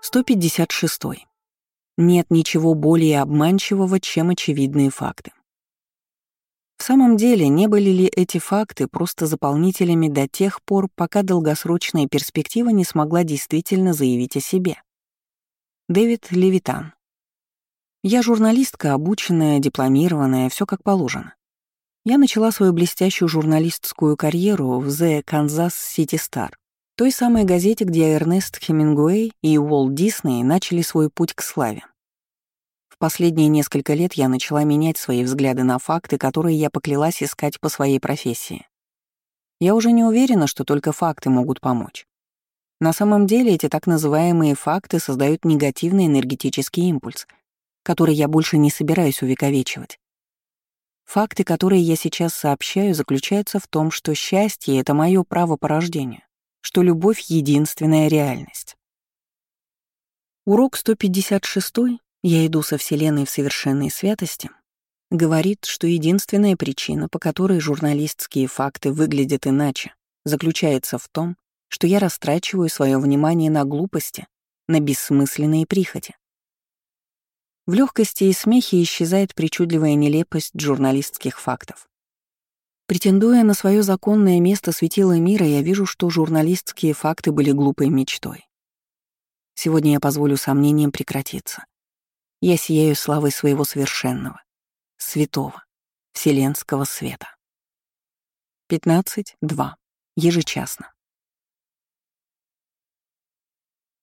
156. Нет ничего более обманчивого, чем очевидные факты. В самом деле, не были ли эти факты просто заполнителями до тех пор, пока долгосрочная перспектива не смогла действительно заявить о себе? Дэвид Левитан. Я журналистка, обученная, дипломированная, все как положено. Я начала свою блестящую журналистскую карьеру в The Kansas City Star, той самой газете, где Эрнест Хемингуэй и Уолт Дисней начали свой путь к славе. В последние несколько лет я начала менять свои взгляды на факты, которые я поклялась искать по своей профессии. Я уже не уверена, что только факты могут помочь. На самом деле эти так называемые факты создают негативный энергетический импульс, который я больше не собираюсь увековечивать. Факты, которые я сейчас сообщаю, заключаются в том, что счастье — это мое право по рождению, что любовь — единственная реальность. Урок 156, я иду со Вселенной в совершенной святости, говорит, что единственная причина, по которой журналистские факты выглядят иначе, заключается в том, что я растрачиваю свое внимание на глупости, на бессмысленные прихоти. В легкости и смехе исчезает причудливая нелепость журналистских фактов. Претендуя на свое законное место светила мира, я вижу, что журналистские факты были глупой мечтой. Сегодня я позволю сомнениям прекратиться. Я сияю славой своего совершенного, святого, вселенского света. 15.2. Ежечасно.